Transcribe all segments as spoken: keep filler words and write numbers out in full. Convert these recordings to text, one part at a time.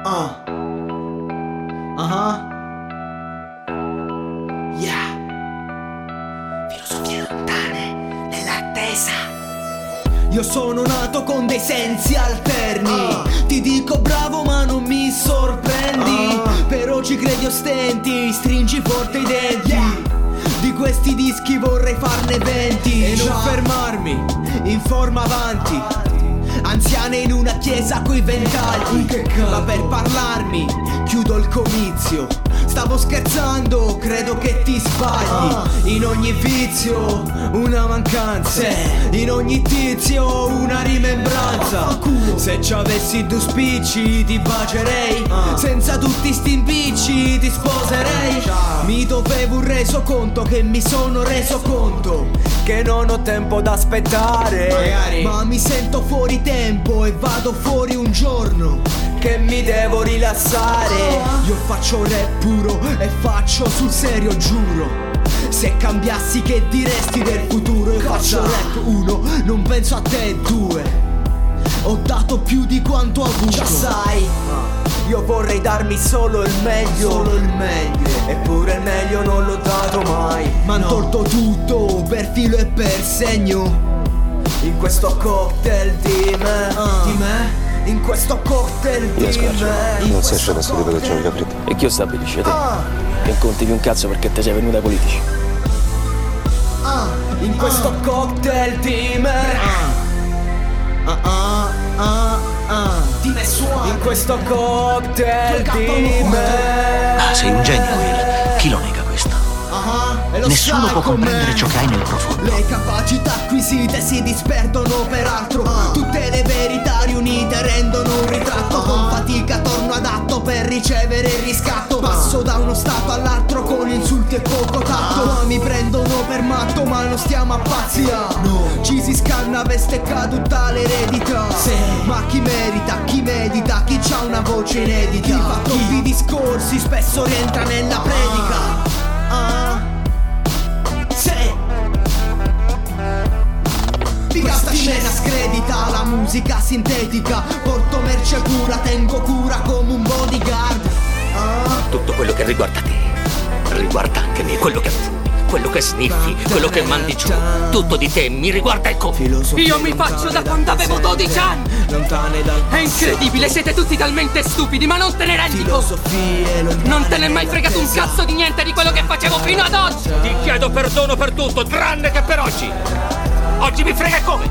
Uh. Uh-huh. Yeah. Filosofie lontane nell'attesa. Io sono nato con dei sensi alterni. uh. Ti dico bravo ma non mi sorprendi. uh. Però ci credi o stenti, stringi forte i denti. yeah. Di questi dischi vorrei farne venti. E non fermarmi, in forma avanti. Anziane in una chiesa coi ventagli. Ma per parlarmi chiudo il comizio. Stavo scherzando, credo che ti sbagli. In ogni vizio una mancanza, in ogni tizio una rimembranza. Se ci avessi due spicci ti bacerei. Senza tutti sti impicci ti sposerei. Mi dovevo un resoconto, che mi sono reso conto che non ho tempo da aspettare. Magari. Ma mi sento fuori tempo e vado fuori un giorno che mi devo rilassare. Io faccio rap puro e faccio sul serio, giuro. Se cambiassi che diresti del futuro? Io faccio rap uno, non penso a te due. Ho dato più di quanto ho avuto. Già sai, io vorrei darmi solo il meglio. Solo il meglio. Eppure il meglio non l'ho dato mai. M'han no. tolto tutto per filo e per segno. In questo cocktail di me. uh. Di me? In questo cocktail di me. Non sei sceso adesso di che c'ho capito. E chi lo stabilisce te? ah. Che non conti più un cazzo perché te sei venuto ai politici. ah. In questo ah. cocktail di me. ah. Ah ah ah ah. Di me suona. In questo cocktail di me. Ah, sei un genio, Will. Chi lo nega questo? Uh-huh. Nessuno può comprendere ciò che hai nel profondo. Le capacità acquisite si disperdono peraltro. uh. Tutte le verità riunite rendono un ritratto. uh. Con fatica torno adatto per ricevere il riscatto. Passo da uno stato all'altro con insulti e poco tatto. uh. Mi prendono per matto ma non stiamo a pazzia. no. Ci si scanna veste caduta l'eredità. sì. Ma chi merita, chi medita, chi c'ha una voce inedita. Chi fa troppi discorsi spesso rientra nella predica. Ah, sì. Figa sta scena scredita la musica sintetica. Porto merce pura, tengo cura come un bodyguard. ah. Tutto quello che riguarda te riguarda anche me. Quello che fumi, quello che sniffi, quello che mandi giù, tutto di te mi riguarda e come. Io mi faccio da quando avevo dodici anni. È incredibile, siete tutti talmente stupidi, ma non te ne rendi conto. Non te ne è mai fregato un cazzo di niente di quello che facevo fino ad oggi. Ti chiedo perdono per tutto, tranne che per oggi. Oggi mi frega come.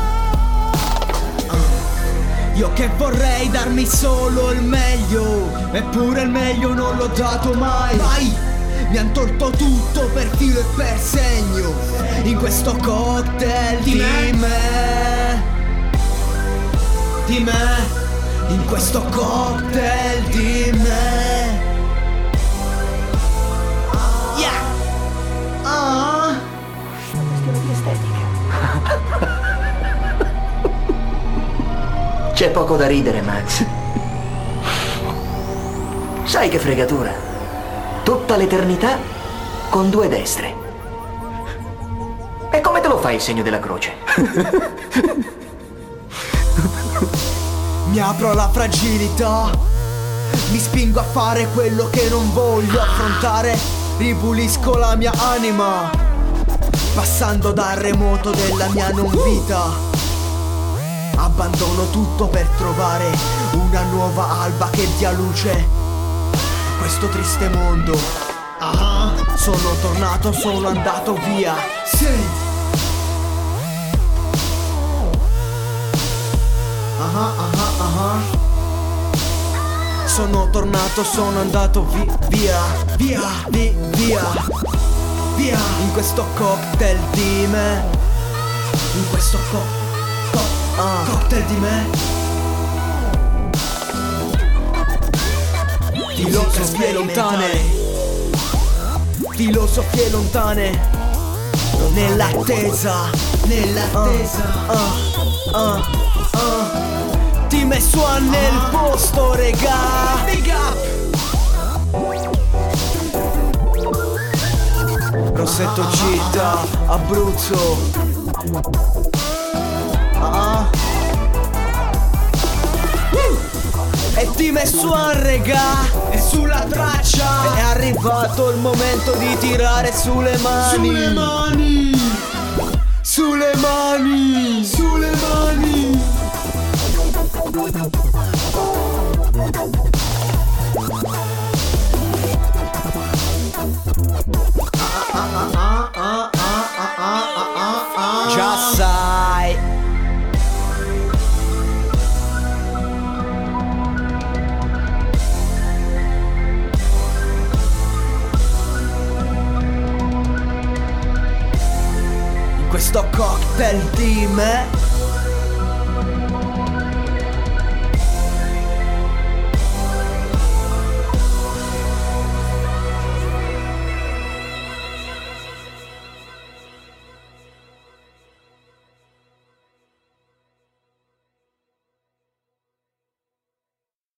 Io che vorrei darmi solo il meglio, eppure il meglio non l'ho dato mai. Mai. Mi han tolto tutto per filo e per segno. In questo cocktail di, di me. me Di me. In questo cocktail di me. Yeah. Ah. È una questione di estetica. C'è poco da ridere, Max. Sai che fregatura? Tutta l'eternità con due destre. E come te lo fai il segno della croce? Mi apro alla fragilità. Mi spingo a fare quello che non voglio affrontare. Ripulisco la mia anima, passando dal remoto della mia non vita. Abbandono tutto per trovare una nuova alba che dia luce a questo triste mondo. Ah, sono tornato, sono andato via. Sì. Ah, ah, ah, ah. Sono tornato, sono andato vi- via. Via, vi- via. Via. In questo cocktail di me. In questo cocktail. Ah. Cocktail di me. Filosofie lontane. Filosofie lontane. Nell'attesa. Nell'attesa. Ah, ah, ah. Ti messo a nel posto, regà. Big up. Rossetto città, Abruzzo. Ah. Uh. E ti Team e Swan regà, è sulla traccia. È arrivato il momento di tirare sulle mani. Sulle mani, sulle mani, sulle mani. Già sai. In questo cocktail team, eh?